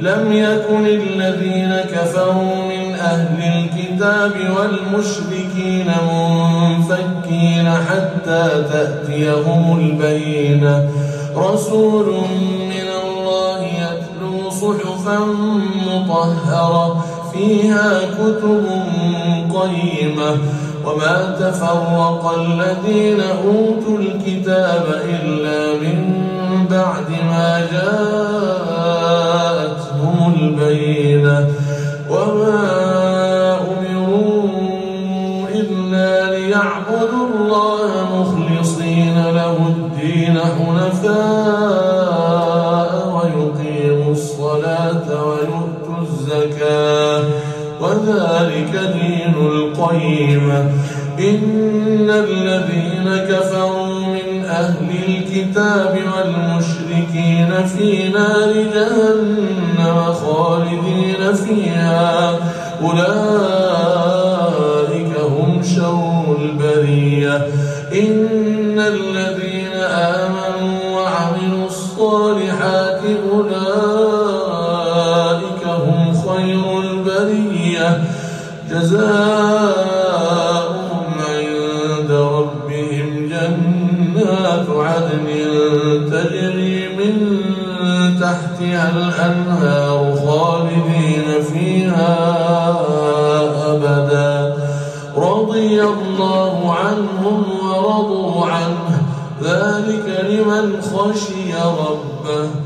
لم يكن الذين كفروا من أهل الكتاب والمشركين منفكين حتى تأتيهم البينة رسول من الله يتلو صحفا مطهرة فيها كتب قيمة وما تفرق الذين أوتوا الكتاب إلا من بعد ما جاءتهم البينة وما أمروا إلا ليعبدوا الله مخلصين له الدين حنفاء ويقيموا الصلاة ويؤتوا الزكاة وذلك دين القيمة إن الذين كفروا من أهل الكتاب والمشركين في نار جهنم خالدين فيها أولئك هم شر البرية إن الذين آمنوا وعملوا الصالحات أولئك هم خير البرية جزاؤهم عند ربهم جنات عدن تجري من تحتها الأنهار خالدين فيها أبدا رضي الله عنهم ورضوا عنه ذلك لمن خشي ربه